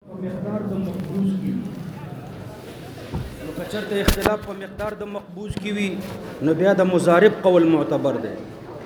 مقدار د مقبوض کی نو کچرته اختلاف په مقدار د مقبوض کی وی نو بیا د مضارب قول معتبر دی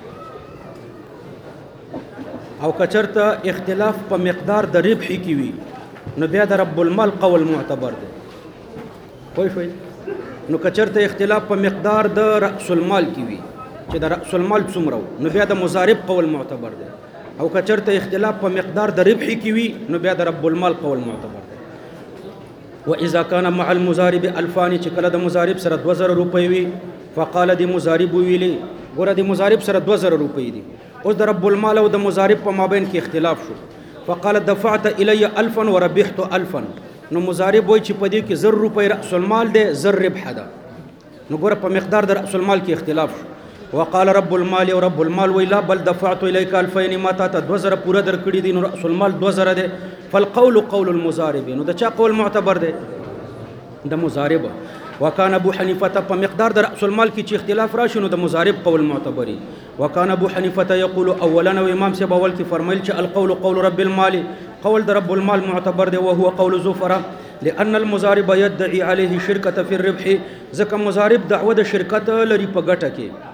او کچرته اختلاف په مقدار د ربح کی وی نو بیا د رب المال قول معتبر دی پوه شئ نو کچرته اختلاف په مقدار د رأس المال کی وی چې د رأس المال څومره نو بیا د مضارب قول معتبر دی او کچرته اختلاف په مقدار د ربح کی وی نو بیا د رب المال قول معتبر دی واذا كان مع المضارب الفان چې کله د مضارب سره 2000 روپۍ وي فقال د مضارب ویلي ګوره د مضارب سره 2000 روپۍ دي اوس د رب المال او د مضارب په مابین کې اختلاف شو فقال دفعت الي 1000 وربحت 1000 نو مضارب وای چې په دې کې 0 روپۍ رأس المال ده 0 ربح ده نو ګوره په مقدار د رأس المال کې اختلاف شو وقال رب المال او رب المال ویلا بل دفعت اليك 2000 ما تا 2000 پورا در کړی دي نو رأس المال 2000 ده فالقول قول المضارب نو د چا قول معتبر ده د مضارب وكان ابو حنيفه په مقدار د رأس المال کې چې اختلاف راشي نو د مضارب قول معتبري وكان ابو حنيفه يقول اولا وامام سيب اول کې فرمایل چې القول قول رب المال قول د رب المال معتبر ده وهو قول زفر لأن المضارب يدعي عليه شركة في الربح ځکه مضارب دعوه د شرکت لري په ګټه کې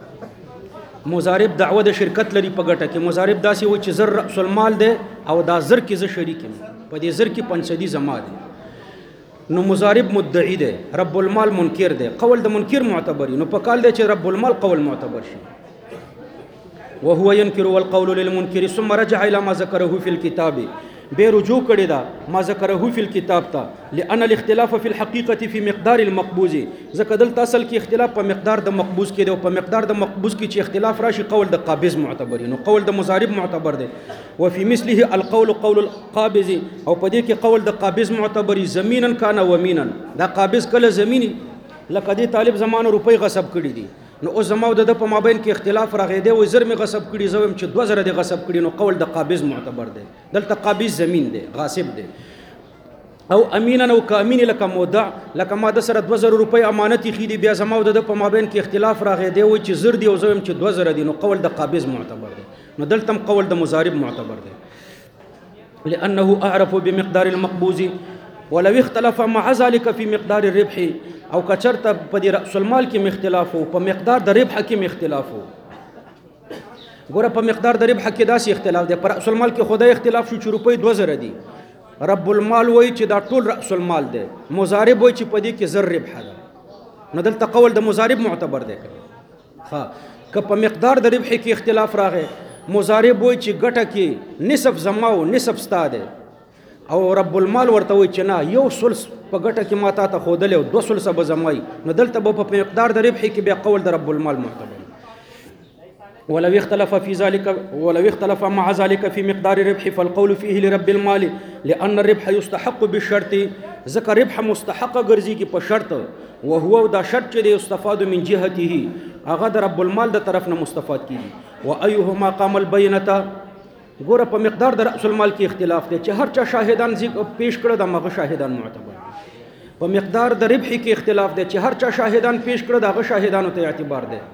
مضارب دعوه د شرکت لري په ګټه کې مضارب داسې و چې زر رأس المال ده او دا زر کې زه شریک یم په دې زر کې 500 زما دي نو مضارب مدعی ده رب المال منکر ده قول د منکر معتبري نو په کال ده چې رب المال قول معتبر شي وهو ينكر والقول للمنكر ثم رجع الى ما ذكره في الكتاب به رجوع کړی دا ما ذکره فی الكتاب ته لأن الاختلاف في الحقيقة في مقدار المقبوض ځکه دلته اصل کې اختلاف په مقدار د مقبوض کې دی او په مقدار د مقبوض کې چې اختلاف راشي قول د قابض معتبر نو قول د مضارب معتبر دی وفي مثله القول قول القابض او په دې کې قول د قابض معتبر زمینا کان ومینا دا قابض کله زمینی لکه دې طالب زمانه روپۍ غصب کړي دي نو او زماو د په مابین کې اختلاف راغی دی و زر می غصب کړي زویم چې 2000 دی غصب کړي نو قول د قابض معتبر دی دلته قابض زمین دی غاصب دی او امینا او کامین لکه مودع لکه ما د سره 2000 روپۍ امانت خې دی بیا زماو د په مابین کې اختلاف راغی دی و چې زر دی او زویم چې 2000 دی نو قول د قابض معتبر دی نو دلته قول د مضارب معتبر دی لانه اعرف بمقدار المقبوض ولو اختلف مع ذلك في مقدار الربح او کچرته په دې رأس المال کې اختلاف او په مقدار د ربح کې اختلاف ګوره په مقدار د ربح کې داسې اختلاف دی پر رأس المال کې خدای اختلاف شو چې روپۍ 2000 دي رب المال وای چې دا ټول رأس المال دی مضارب وای چې په دې کې 0 ربح ده نو دلته قول د مضارب معتبر دی ها که په مقدار د ربح کې اختلاف راغی مضارب وای چې ګټه کې نصف زما او نصف ستا دی او رب المال ورته وای چې نه یو ثلث په ګټه کې ماته ته خودل او 2 ثلث به زمای نو دلته په مقدار د ربح کې بیا قول د رب المال معتبر ولو اختلف في ذلك ولو اختلف مع ذلك في مقدار الربح فالقول فيه لرب المال لأن الربح يستحق بالشرط ذكر ربح مستحق ګرځي کې په شرط وهو دا شرط چې استفاد من جهته هغه د رب المال د طرف نه مستفاد کیږي وايهما قام البينه ګوره په مقدار د رأس المال کې اختلاف دی چې هر چا شاهدان پیش کړه د مغه شاهدان معتبر په مقدار د ربح کې اختلاف دی چې هر چا شاهدان پیش کړه دغه شاهدانو ته اعتبار دی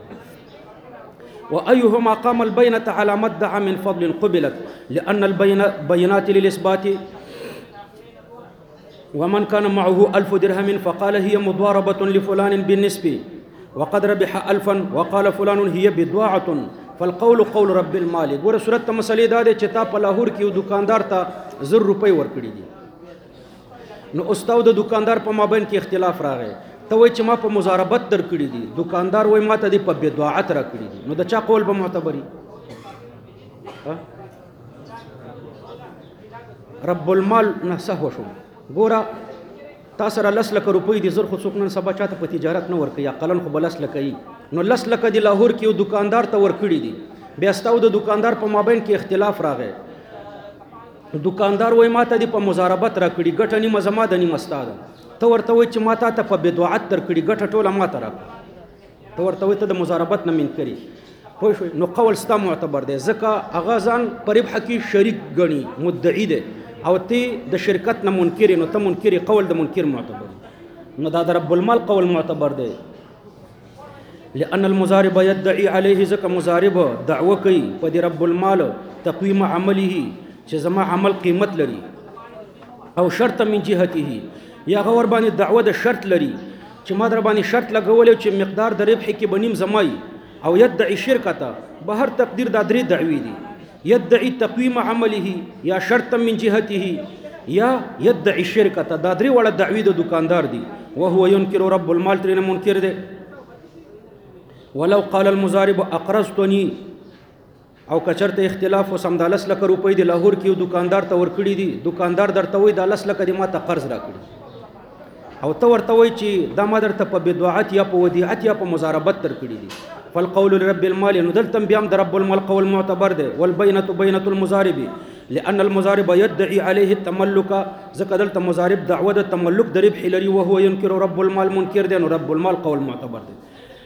وايهما قام البينه على ما ادعى من فضل قبلت لان البينات للاثبات ومن كان معه 1000 درهم فقال هي مضاربه لفلان بالنسبه وقد ربح 1000 وقال فلان هي بضاعه فالقول قول رب المال ګوره صورت ته مسلې دا دی چې تا په لاهور کې دکاندار ته 0 روپۍ ورکړي دي نو استاد د دکاندار په مابین کې اختلاف راغی ته وای چې ما په مضاربت در کړي دي دکاندار وای ما ته دی په بدعت را کړي دي نو د چا قول به معتبري رب المال نه سهو شو ګوره تاسو را 10 لک روپۍ دي زر خو څوک نن سبا چاته په تجارت نه ورکي اقلن خو بلس لکې نو 10 لک د لاهور کې دکاندار ته ورکړي دي بیا ستاو د دکاندار په مابین کې اختلاف راغی دکاندار وای ماته دی په مضاربت را کړي ګټه نیمه زما د نیمه ستاده ته ورته وای چې ماته ته په بدعت تر کړي ګټه ټوله ماته را ته ورته وای ته د مضاربت نه من کړي پوه شو نو قول ستا معتبر دی ځکه هغه ځان په ربح کې شریک ګڼي مدعی دی او ته د شرکت نه منکر نو ته منکر قول د منکر معتبر نو دا د رب المال قول معتبر دی لأن المضارب يدعي عليه ځکه مضارب دعوه کوي په رب المال تقویم عمله چې زما عمل قیمت لري او شرط من جهته یا غور باندې دعوه د شرط لري چې ما در باندې شرط لګولې چې مقدار د ربح کې بنیم زمای او يدعي شرکته به هر تقدیر د درې دعوی دي يدعي تقویم عمله یا شرط من جهته یا يدعي شرکته دا درې وړه دعوی د دکاندار دي وهو ينكر رب المال ترنه منکر دی ولو قال المضارب اقرضتني او کچرته اختلاف وسم د 10 لک روپۍ د لاهور کې دکاندار ته ورکړي دي دکاندار درته وای د 10 لک د ما ته قرض راکړي او ته ورته وای چې دا ما درته په بدعت یا په ودیعت یا په مضاربت تر کړي دي فالقول لرب المال نو دلته بیا د رب المال قول معتبر دی والبينه بينه المضارب لان المضارب يدعي عليه التملك ذکر دلته مضارب دعوه د تملک د ربح لري وهو ينكر رب المال منکر دی نو رب المال قول معتبر دی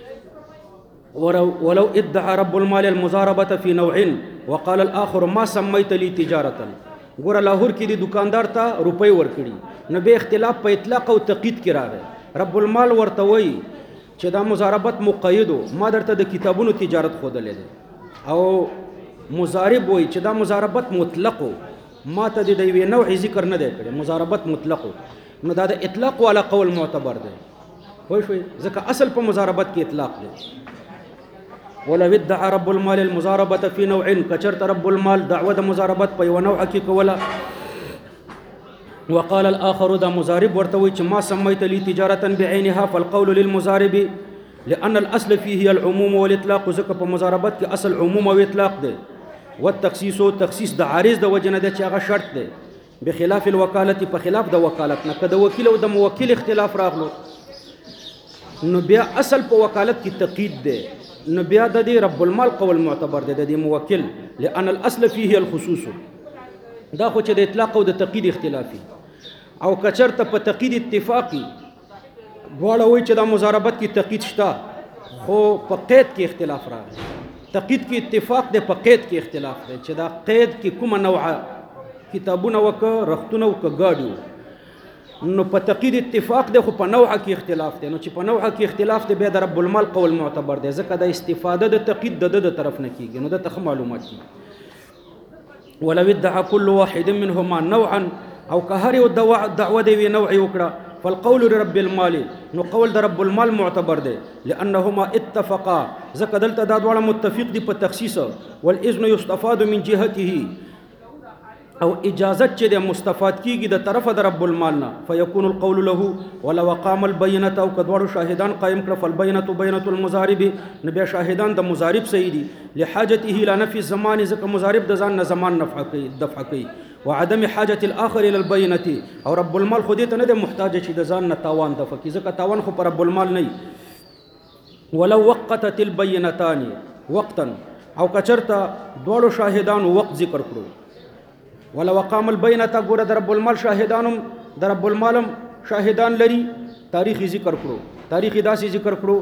ولو ادعى رب المال المضاربه في نوع وقال الاخر ما سميت لي تجاره ګور لاهور کې د دکاندار ته روپۍ ورکړي نو به اختلاف په اطلاق او تقید کې راغی رب المال ورته وایي چې دا مضاربت مقیدو ما درته د کتابونو تجارت خودلې ده او مضارب وایي چې دا مضاربت مطلقو ما ته د یوې نوع ذکر نه دی کړی مضاربت مطلقو نو دا د اطلاق والا قول معتبر دی وای شوي ځکه اصل په مضاربت کې اطلاق دی ولو ادعى رب المال المضاربه في نوع کچرت رب المال دعوه د مضاربت په یو نوع کې کوله وقال الاخر دا مضارب ورته وی چې ما سميت لي تجاره بعينها فالقول للمضارب لان الاصل فيه العموم والاطلاق ذکر په مضاربت کې اصل عموم او اطلاق دی والتخصيص تخصيص د عارض د وجنه د چې هغه شرط دی بخلاف الوکالت په خلاف د وکالت نه کده وکیل او د موکل اختلاف راغلو نو بیا اصل په وکالت کې تقید دی نو بیا د دې رب المال قول معتبر دی د دې موکل لان الاصل فيه الخصوص دا خو چې د اطلاق او د تقید اختلافي او کچرته په تقید اتفاقی دواړه وایي چې د مضاربت کې تقید شته خو په قید کې اختلاف راغی تقید کې اتفاق دی په قید کې اختلاف دی چې دا قید کې کومه نوعه کتابونه وک رختونه وک گاډیو نو په تقید اتفاق دی خو په نوعه کې اختلاف دی نو چې په نوعه کې اختلاف دی بیا د رب المال قول معتبر دی ځکه د استفاده د تقید د طرف نه کیږي نو د تخ معلومات کی ولو ادعى كل واحد منهما نوعا او كهر دعوه دی وی نوع وکړه فالقول لرب المال نو قول د رب المال معتبر دی لانهما اتفقا ځکه دلته دا دواړه متفق دي په تخصیص والاذن يستفاد من جهته او اجازت چې د مستفاد کیږي د طرفه د رب المال نه فيكون القول له ولو قام البينه او کدوړو شاهدان قائم کړ فالبينه بينه المضارب نبي شاهدان د مضارب سيدي لحاجته الى نفي الزمان ځکه مضارب د ځان نه زمان نفع کوي دفع کوي وعدم حاجه الاخر الى البينه او رب المال خو دې ته نه د محتاج چې د ځان نه تاوان دفع کوي ځکه تاوان خو پر رب المال نه ولو وقتت البينتان وقتا او کچرتا دوړو شاهدان وقت ذکر کړو ولو قام البينه ګوره د رب المال شاهدانم د رب المالم شاهدان لري تاریخ ذکر کړو تاریخ داسې ذکر کړو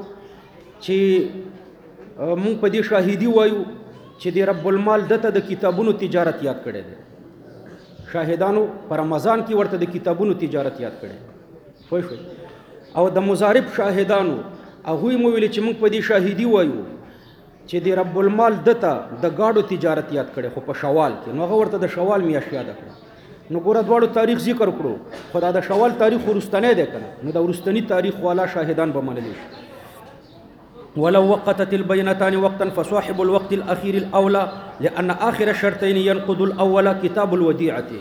چې مونږ په دې شاهدي وایو چې د رب المال دته د کتابونو تجارت یاد کړي دي شاهدانو پر رمضان کې ورته د کتابونو تجارت یاد کړي پوه شو او د مضارب شاهدانو هغه مو ویل چې مونږ په دې شاهدي وایو چې د رب المال دته د گاډو تجارت یاد کړي خو په شوال کې نو هغه ورته د شوال میاشت یاد کړه نو ګوره دواړو تاریخ ذکر کړو خو دا د شوال تاریخ ورستنی دی کنه نو د ورستنی تاریخ والا شاهدان به منلی ولو وقتت البينتان وقتا فصاحب الوقت الاخير الاولى لان اخر الشرطين ينقض الاول كتاب الوديعه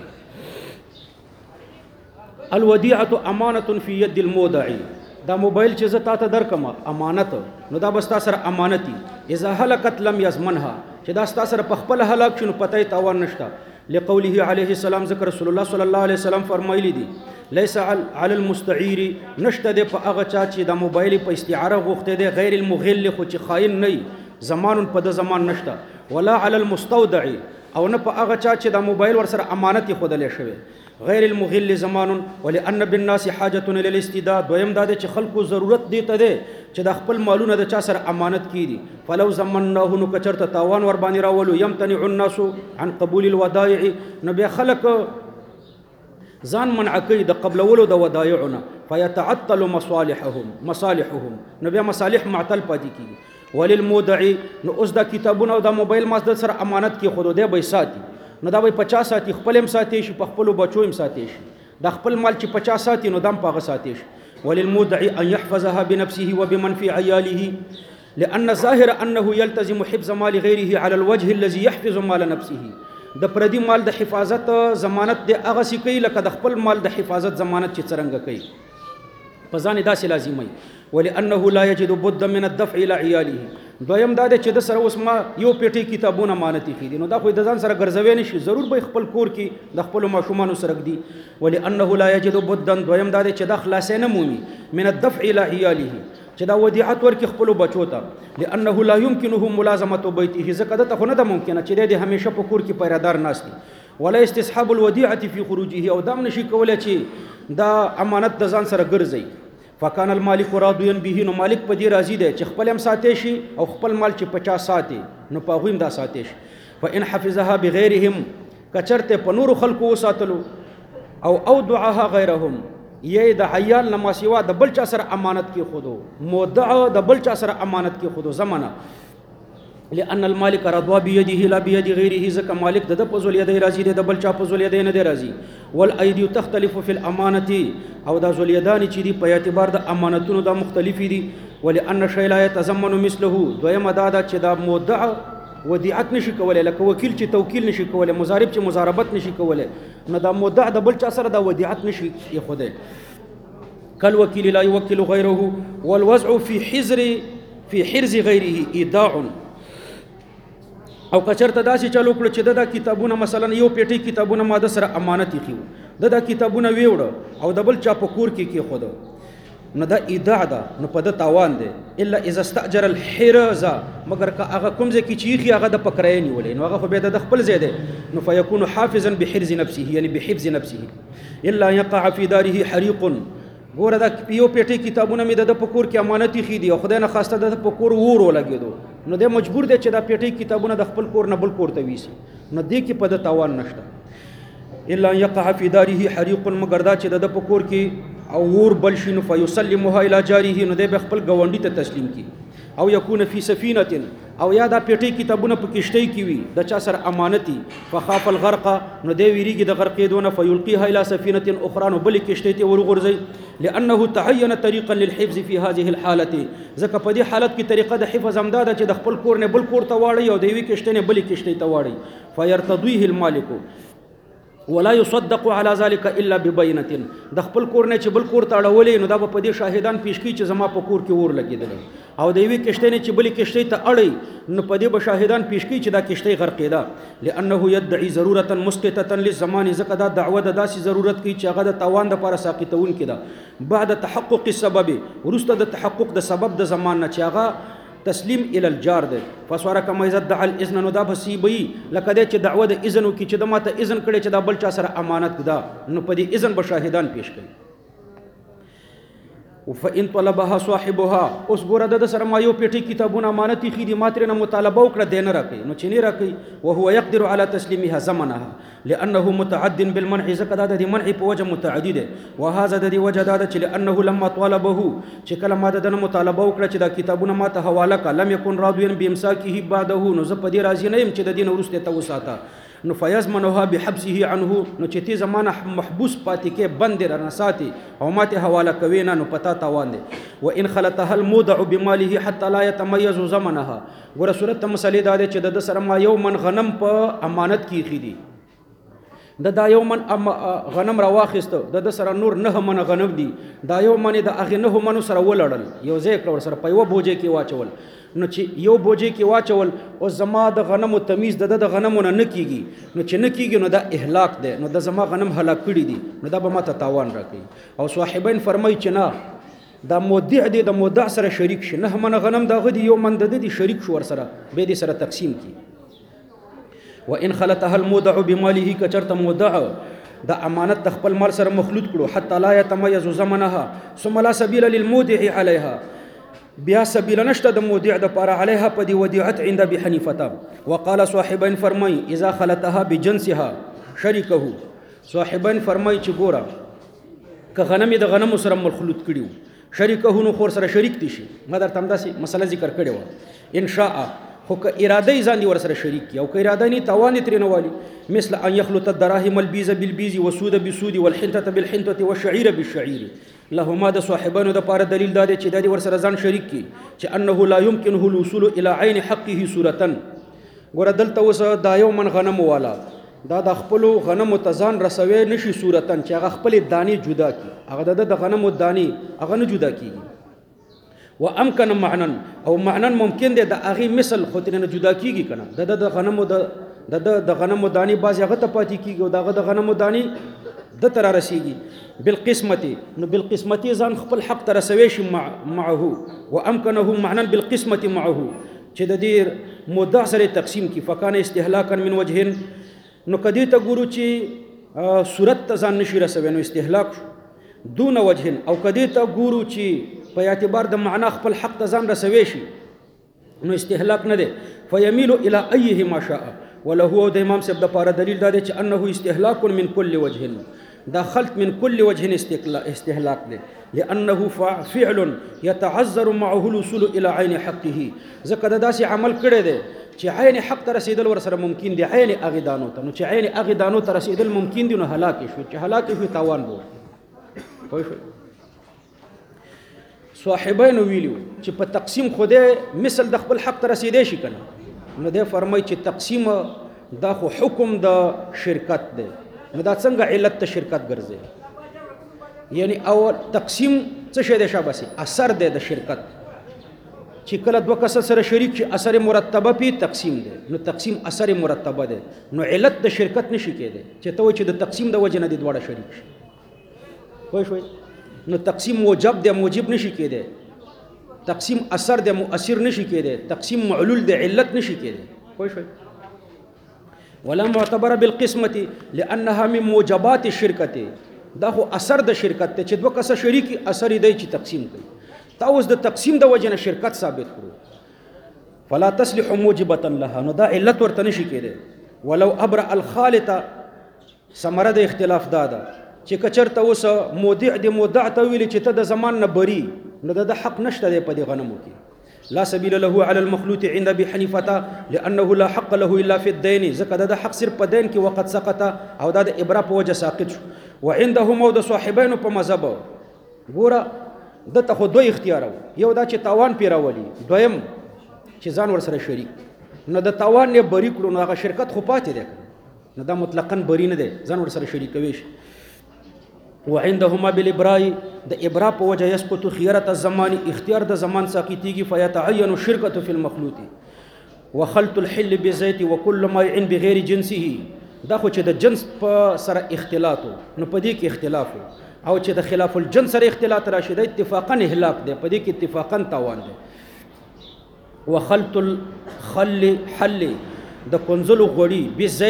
الوديعه امانه في يد المودع دا موبایل چې زه تاته درکم امانت نو دا بس تاسو سره امانتي اذا هلكت لم يضمنها چې دا تاسو سره په خپل هلاک شنو پته تاوان نشته لقوله عليه السلام ذکر رسول الله صلی الله علیه وسلم فرمایلی دي ليس على المستعير نشته د په هغه چا چې دا موبایل په استعاره غوښته دي غیر المغل خو چې خائن نه زمان په د زمان نشته ولا على المستودع او نه په هغه چا چې دا موبایل ور سره امانت خودلې شوی غیر المغل زمان ولان بالناس حاجه الى الاستداد دویم دا چې خلکو ضرورت دی ته دی چې د خپل مالونه د چا سره امانت کړي فلو زمناه نو کچرته تاوان ور باندې راولو يمتنع الناس عن قبول الودائع نبي خلق ځان منع کوي د قبلولو د ودایعونه فيتعطل مصالحهم نبي مصالح معطل پاتې کیږي وللمودع نو اوس د کتابونو او د موبایل مازد سره امانت کې خود دی به ساتي نو دا به 50 ساتي خپل هم ساتي شي په خپل بچو هم ساتي شي د خپل مال چې 50 ساتي نو دام پاغه ساتي شي. وللمودع ان يحفظها بنفسه وبمن في عياله لان الظاهر انه يلتزم حفظ مال غيره على الوجه الذي يحفظ مال نفسه. د پردي مال د حفاظت ضمانت د هغه سي کوي لکه د خپل مال د حفاظت ضمانت چې څنګه کوي په ځان داسې لازمي. ولانه لا يجد بد من الدفع الى عياله. دویم دا چې د سره اوس ما یو پیټي کتابونه مانتي خېدي نو دا خو د ځان سره ګرځوي نشي ضرور به خپل کور کې د خپل ماشومان سره ګدي. ولانه لا يجد بدا دویم دا چې د خلاصې نه مومي من الدفع الى عياله چې دا ودیعت ورکې خپل بچو ته. لانه لا يمكنه ملازمه بيته ځکه دته خو نه ده ممکنه چې د همیشه په کور کې پیرادار ناشتي ولا استصحاب الوديعه في خروجه او دام نشي کولای چې دا امانت د ځان سره ګرځي. فکان المالک راضیا به نو مالک په دې راضي دی چې خپل هم ساتي شي او خپل مال چې 50 ساتي نو په غویم دا ساتي شي. فان حفظها بغيرهم کچرته په نور خلقو وساتلو او اودعها غيرهم یې د عیال نه ما سوا د بل چا سره امانت کې خودو مودع د بل چا سره امانت کې خودو زمانہ. لأن المالك رضوا بيده لا بيد غيره زکه مالک د پزول یده راضي د بل چا پزول یده نه دی راضي. والايدي تختلف في الامانه او د زولیدان چې دی په اعتبار د امانتونو د مختلف دي. ولأن شيء لا يتضمن مثله دویم دا چې د مودع ودیعت نشي کولای لکه وکیل چې توکیل نشي کولای مضارب چې مضاربت نشي کولای نو د مودع د بل چا سره د ودیعت نشي یخدای. کل وکیل لا يوکل غيره والوضع في حرز غيره ايداع. او کچرته داسې چالو کړ چې د کتابونه مثلا یو پیټي کتابونه ماده سره امانت خيو د کتابونه ویوړ او د بل چا په کور کې خود نو دا ایداع ده نو په د تاوان ده الا اذا استاجر الحرز مگر که هغه کوم ځکه چې هغه د پکړای نیولې نو هغه خو به د خپل ځای ده نو فيكون حافظا بحرز نفسه يعني بحفظ نفسه الا يقع في داره حريق. ګوره دا یو پیټي کتابونه مې د پکور کې امانتي خېدي او خدای نه خواسته د پکور ورو لګیدو نو د مجبور دی چې دا پیټي کتابونه د خپل کور نه بل کور ته ویسي نو دې کې په د تاوان نشته. الا يقع في داره حريق مگر دا چې د پکور کې او ور بل شي نو فيسلمها الى جاره نو د خپل گاونډي ته تسلیم کی. او يكون في سفينه او یا دا پیټي کتابونه په کشتۍ کې وي د چا سره امانتي فخاف الغرق نو دی ویریږي د غرقېدونه فيلقيها الى سفينه اخرى نو بل کشتۍ ته ورغورځي. لانه تعين طريقا للحفظ في هذه الحاله ځکه په دې حالت کې طریقه د حفظ امداد چې د خپل کور نه بل کور ته واړی او د وی کشتۍ نه بل کشتۍ ته واړی. فيرتضيه المالك ولا يصدق على ذلك الا ببينه د خپل کور نه چې بل کور ته اړولې نو دا په دې شاهدان پیش کی چې زما په کور کې ور لګیدل او د وی کشتۍ نه چې بل کشتۍ ته اړي نو په دې به شاهدان پیش کی چې دا کشتۍ غرقېده. لانه يدعي ضروره مسقطه للزمان زکه دا دعوه د داسې ضرورت کوي چې هغه د تاوان لپاره ساقطون کړه بعد تحقق السبب ورسته د تحقق د سبب د زمان نه چې هغه تسلیم الى الجار ده. فسوره کما اذا دعا الاذن نو دا بسیبي لکه د چې دعوه د اذن کی چې د ماته اذن کړي چې دا بل چا سره امانت ده نو په دې اذن به شاهدان پیش کړي. فإن طلبها صاحبها اوس ګوره د سره ما یو پیټي کتابونه امانتي خېدي ماتره نه مطالبه وکړه دین راکې نو چې نه راکې وهو يقدر على تسليمها زمنها لانه متعد بالمنع زکه د منع په وجه متعدي ده. وهذا د وجه دا چې لانه لما طالبه چې کله ما د مطالبه وکړه چې دا کتابونه ماته حواله کړه لم يكن راضيا بامساكه بعده نو زه په دې راضي نه يم چې د دین ورسته ته وساته نو فیضمنها بحبسه عنه نو چې تی زمانه محبوس پاتې کې بند رانه ساتي او ماته حواله کوي نه نو پتا تاوان دي. وان خلتها المودع بماله حتى لا يتميز زمنها ګوره صورت مسلې دا چې د سره ما یو من غنم په امانت کې خېدي دا یو من غنم را واخیسته د سره نور نه من غنم دي دا یو من د اغه نه من سره ولړل یو ځای کړ سره په یو بوجه کې واچول نو چې یو بوجه کې واچول او زما د غنمو تمیز د غنمونه نه کیږي نو چې نه کیږي نو دا اهلاک ده نو د زما غنم هلاک کړي دي نو دا به ماته تاوان راکړي. او صاحبین فرمایي چې نه دا مودع دی د مودع سره شریک شي نه من غنم دا غدي یو من د دې شریک شو ور سره به دې سره تقسیم کی. وان خلتها المودع بماله کچرت مودع د امانت د خپل مال سره مخلوط کړو حتى لا يتميز زمنها ثم لا سبيل للمودع عليها بیا سبیل نشته د مودع د پاره عليها په دی ودیعت عند ابي حنیفه. وقال صاحبین فرمای اذا خلتها بجنسها شریکه صاحبین فرمای چې ګوره که غنم د غنم سره مخلوط کړیو شریکه نو خور سره شریک دي شي ما درته همداسې مسله ذکر کړې و ان شاء خو که اراده ځان دی ور سره شریک کی او که اراده نه توان ترې نه والی مثل ان يخلط الدراهم البيز بالبيز والسود بالسود والحنطه بالحنطه والشعير بالشعير لهما د صاحبانو د پاره دلیل دا دی چې د ور سره ځان شریک کی چې انه لا يمكنه الوصول الى عين حقه صورتن ګور دلته اوس دا یو من غنم والا دا د خپل غنم تزان رسوي نشي صورتن چې هغه خپل دانی جدا کی هغه د غنم دانی هغه نه جدا کیږي وامکن معنا او معنا ممکن دی د هغه مثل خو ترنه جدا کیږي کنه د غنمو د غنمو دانی باز هغه ته پاتې کیږي او د غنمو دانی د تر رسیږي بالقسمتي نو بالقسمتي ځان خپل حق تر رسوي شي معه وامكنه معنا بالقسمتي معه چې د دې مدع سره تقسیم کی فکان استهلاکا من وجهن نو کدی ته ګورو چې صورت ته ځان نشي رسوي نو استهلاک دون وجهن او کدی ته ګورو چې په اعتبار د معنا خپل حق ته ځان رسوي شي نو استهلاک نه دی فيميل الى ايه ما شاء وله د امام صاحب د پاره دلیل دا دی چې انه استهلاك من كل وجه دا خلط من كل وجه استهلاك دی لانه فعل يتعذر معه الوصول الى عين حقه ځکه دا داسې عمل کړی دی چې عین حق ته رسیدل ور سره ممکن دی عین هغه دانو ته نو چې عین هغه دانو ته رسیدل ممکن دی نو هلاک شو چې هلاک شو تاوان بو پوه شو صاحبین ویلو چې په تقسیم خوده مثل د خپل حق ته رسیدې شي کنه نو دې فرمای چې تقسیم دا خو حکم د شرکت دی نو دا څنګه علت ته شرکت ګرځي یعنی اول تقسیم څه شی دی شاباسي اثر دی د شرکت چې کله دوه کس سره شریک شي اثر مرتبه پی تقسیم دی نو تقسیم اثر مرتبه دی نو علت د شرکت نشي کېده چې ته چې د تقسیم د وجه نه دي دواړه شریک شي پوه شوي نو تقسیم موجب دی موجب نشي کېده تقسیم اثر دی مؤثر نشي کېده تقسیم معلول دی علت نشي کېده پوه شوي ولا معتبر بالقسمه لانها من موجبات الشركه دا خو اثر د شرکت ته چې دوه کس شریکی اثر دی چې تقسیم کوي تاوس د تقسیم د وجه نه شرکت ثابت کړو فلا تصلح موجبه لها نو دا علت ورته نشي کېده ولو ابرأ الخالط ثمره د اختلاف دادا چې کچرته اوس مودع د مودع ته ویل چې ته د زمان نه بری نو د حق نشته دی په دې غنمو کې لا سبيل له على المخلوط عند ابي حنيفه لانه لا حق له الا في الدين زکه د حق صرف په دین کې وقت سقط او د ابره په وجه ساقط شو وعنده مود صاحبین په مذهب ګوره د ته خو دوه اختیار یو دا چې تاوان پیراولي دویم چې ځان ور سره شریک نو د تاوان نه بری کړو نو هغه شرکت خو پاتې ده نو دا مطلقاً بری نه ده ځان ور سره شریک وي وعندهما بالابراء د ابراء په وجه يسقط خيره الزمان اختیار د زمان ساقطيږي فيتعين الشركه في المخلوط وخلط الحل بزيت وكل ما يعن بغير جنسه دا خو چې د جنس په سره اختلاط نو په دې کې اختلاف او چې د خلاف الجنس سره اختلاط راشي د اتفاقا اهلاك دی په دې کې اتفاقا تاوان دی وخلط الخل حل د کنزلو غوړي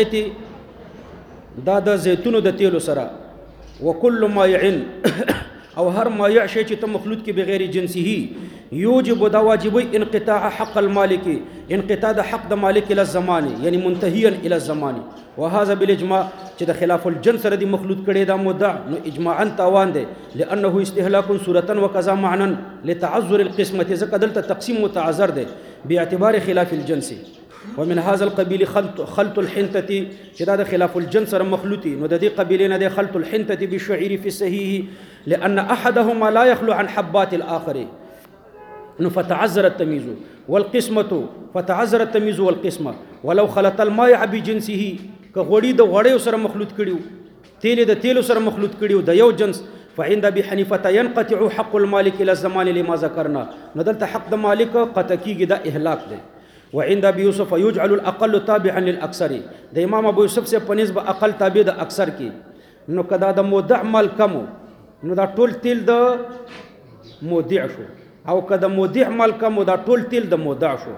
بزيت دا د زيتونو د تیلو سره وكل ما يعن او هر ما يعشي چې ته مخلوط کې بغیر جنسه يوجب دا واجبي انقطاع حق المالك انقطاع د حق د مالک الى الزمان يعني منتهيا الى الزمان وهذا بالاجماع چې د خلاف الجنس سره د مخلوط کړي دا مدع نو اجماعا تاوان دي لانه استهلاك صورتا وكذا معنى لتعذر القسمه ذکر دلته تقسیم متعذر دي باعتبار خلاف الجنس ومن هذا القبيل خلط الحنطه چې دا د خلاف الجنس سره مخلوطي نو د دې قبيله نه د خلط الحنطه بالشعير في الصحيح لان احدهما لا يخلو عن حبات الاخر نو فتعذر التمييز والقسمه فتعذر التمييز والقسمه ولو خلط الماء بجنسه كغوړي د غوړیو سره مخلوط کړیو تیل د تیلو سره مخلوط کړیو د یو جنس فعند ابي حنيفه ينقطع حق المالك الى الزمان لما ذكرنا ندلت حق د مالک قطع کیږي د اهلاك دی وعند ابي يوسف يجعل الاقل تابعا للاكثر د امام ابو یوسف سے بنسبه اقل تابع د اکثر کی نو کدا د مودع مال کم نو دا ټول تیل د مودع شو او کدا مودع مال کم دا ټول تیل د مودع شو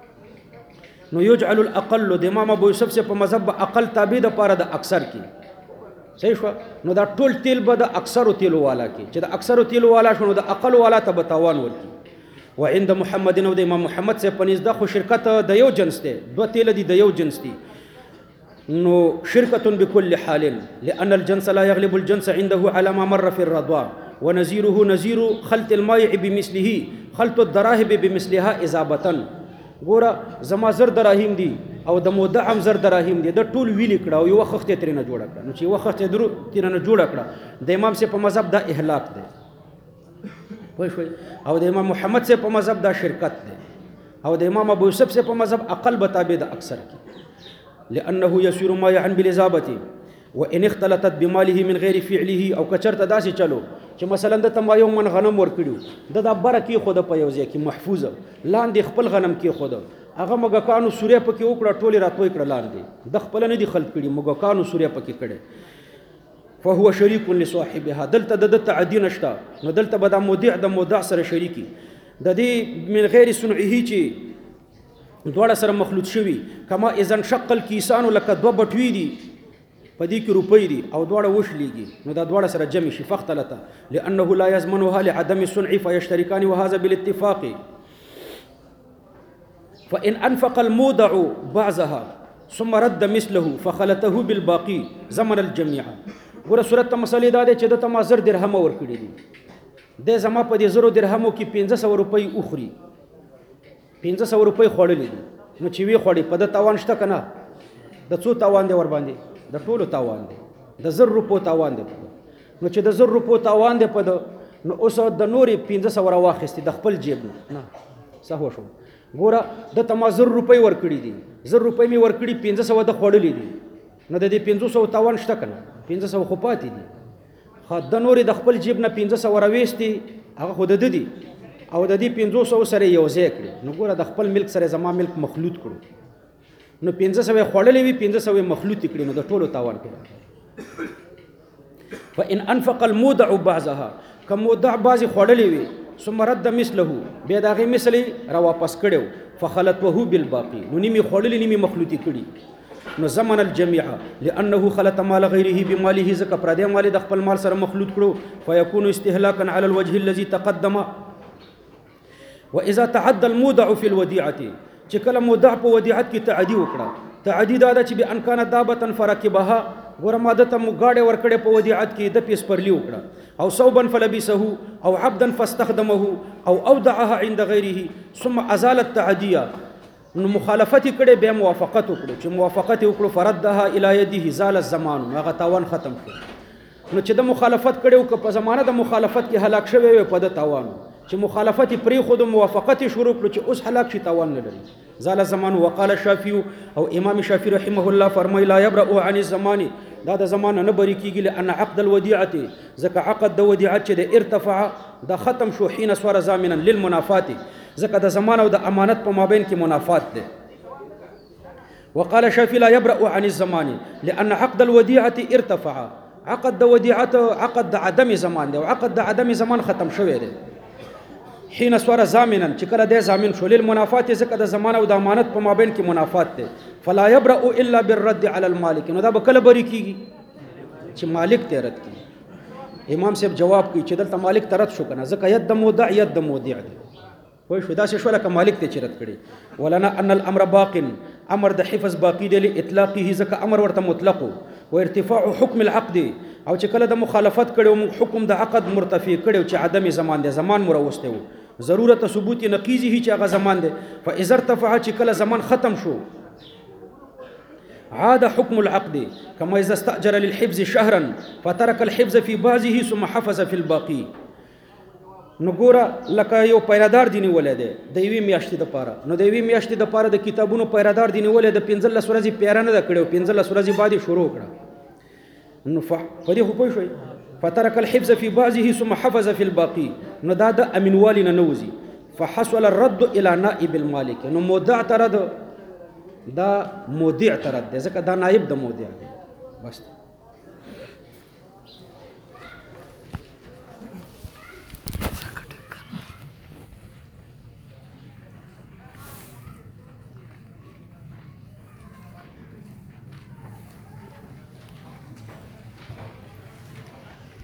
نو يجعل الاقل د امام ابو یوسف سے په مذهب اقل تابع د پاره د اکثر کی صحیح شو نو دا ټول تیل به د اکثر تیل والا کی چې د اکثر تیل والا شنو د اقل والا ته بتاوان ورکی وعند محمد نو د امام محمد سے پنځ د خو شرکت د یو جنس دی دوه تیل دي د یو جنس دي نو شرکت بكل حال لان الجنس لا يغلب الجنس عنده على ما مر في الرضا ونذيره نذير خلط الماء بمثله خلط الدراهم بمثلها اذابه ګوره زما زر دراهم دي او د مودع هم زر دراهم دي د ټول ویلې کړه او یوه خښت یې ترېنه جوړه کړه. نو چې یوه خښت یې ترېنه جوړه کړه د امام صاحب په مذهب دا اهلاک دی پوه شوئ او د امام محمد صاحب په مذهب دا شرکت دی او د امام ابو یوسف صاحب په مذهب اقل به تابع د اکثر کې لانه یسیر ما یعن بالاضابه وان اختلطت بماله من غیر فعله او کچرته داسې چلو چې مثلا د تم یو من غنم ورکړو د بره کې خود په یو ځای کې محفوظ لاندې خپل غنم کې خود هغه مګکانو سوریا پکې وکړه ټولې راتوي کړه لاندې د خپل نه دي خلق کړي مګکانو سوریا پکې کړي فهو شریک لصاحبها دلته د تعدی نشته نو دلته به د مودع سره شریکی د دې من غیر صنعه چې دواړه سره مخلوط شوي کما اذا انشق الکیسان لکه دوه بټوي دي په دې کې روپۍ دي او دواړه وشلېږي نو دا دواړه سره جمع شي فاختلطا لانه لا يضمنها لعدم الصنع فيشتركان وهذا بالاتفاق فان انفق المودع بعضها ثم رد مثله فخلته بالباقي زمن الجميع. ګوره صورت ته مسلې دا دی چې د ته ما 1000 درهم ورکړي دي د زما په دې 1000 درهمو کې 1500 روپۍ اخري 1500 روپۍ خوړلې دي نو چې وی خوړې په د تاوان شته که نه د څو تاوان دی ور باندې د ټولو تاوان دی د 1000 روپو تاوان دی نو چې د 1000 روپو تاوان دی په د نو اوس د نورې 1500 راواخیستې د خپل جیب نه صحو شو ګوره د ته ما 1000 روپۍ ورکړي دي 1000 روپۍ مې ورکړي 1500 د خوړلې دي نو د دې 500 تاوان شته که نه 500 خو پاتې دي خو د نورې د خپل جیب نه 500 راویستې هغه خو د ده دي او د دې 500 سره یو ځای کړي نو ګوره د خپل ملک سره زما ملک مخلوط کړو نو 500 خوړلې وي 500 مخلوط کړي نو د ټولو تاوان کړي. فان انفق المودع بعضها که مودع بعضې خوړلې وي ثم رد مثله بیا د هغې مثلې را واپس کړی فخلطه بالباقي نو نیمې خوړلې نیمې مخلوطي کړي نو زمن الجميع لانه خلط مال غیره بماله ځکه پردی مال د خپل مال سره مخلوط کړو فیکون استهلاکا على الوجه الذي تقدم. واذا تعدى المودع في الوديعه چې کله مودع په ودیعت کې تعدی وکړه تعدی دا ده چې به انکان دابه فرکبها ګوره ماده ته مګاډې ورکړې په ودیعت کې د پیس پرلی وکړه او صوبا فلبسه او عبدا فاستخدمه او اودعها عند غیره ثم ازال التعدیه نو مخالفت کړي به موافقت وکړو چې موافقت وکړو فردها الی یده زال الزمان هغه تاوان ختم شو نو چې د مخالفت کړي او په زمانه د مخالفت کې هلاک شوی وي په د تاوان چې مخالفت پری خود موافقت شروع کړو چې اوس هلاک شي تاوان نه لري زال الزمان. وقال الشافعي او امام شافعي رحمه الله فرمای لا يبرأ عن الزمان دا د زمانه نه بری کیږي لان عقد الوديعه ځکه عقد د ودیعت چې د ارتفع د ختم شو حين صار ضامنا للمنافات ځکه د زمانه او د امانت په مابین کې منافات ده. وقال الشافعي لا يبرأ عن الزمان لان عقد الوديعه ارتفع عقد د ودیعت عقد د عدم زمان دی او عقد د عدم زمان ختم شوی دی حين صار ضامنا چې کله د ضامن شو للمنافات ځکه د زمانه او د امانت په مابین کې منافات ده. فلا يبرأ الا بالرد على المالك نو دا به کله بری کیږي چې مالک ته رد کیږي. امام صاحب جواب کوي چې دلته مالک ته رد شو کنه ځکه ید د مودع ید د مودع دی خو شو دا شو لکه مالک ته چې رد کړي. ولنا ان الامر باق امر د حفظ باقی دی لاطلاقه ځکه امر ورته مطلق او ارتفاع حکم العقد او چې کله د مخالفت کړي حکم د عقد مرتفع کړي چې عدم زمان دی زمان مروسته و ضرورت ثبوت نقیزه چې هغه زمان دی فاذا ارتفع چې کله زمان ختم شو عاد حكم العقد كما اذا استاجر للحفظ شهرا فترك الحفظ في بعضه ثم حفظ في الباقي. نو ګوره لکه یو پیرادار دی نیولې دی د یوې میاشتې دپاره نو د یوې میاشتې دپاره د کتابونو پیرادار دی نیولې د 15 ورځې پیره نه ده کړې 15 ورځې بعد یې شروع کړه نو په دې خو پوه شوئ فترك الحفظ في بعضه ثم حفظ في الباقي نو دا د امینوالي نه نوځي فحصل الرد الى نائب المالك نو مودع ترد دا مودع ترد ځکه دا نائب د مودع دی بس.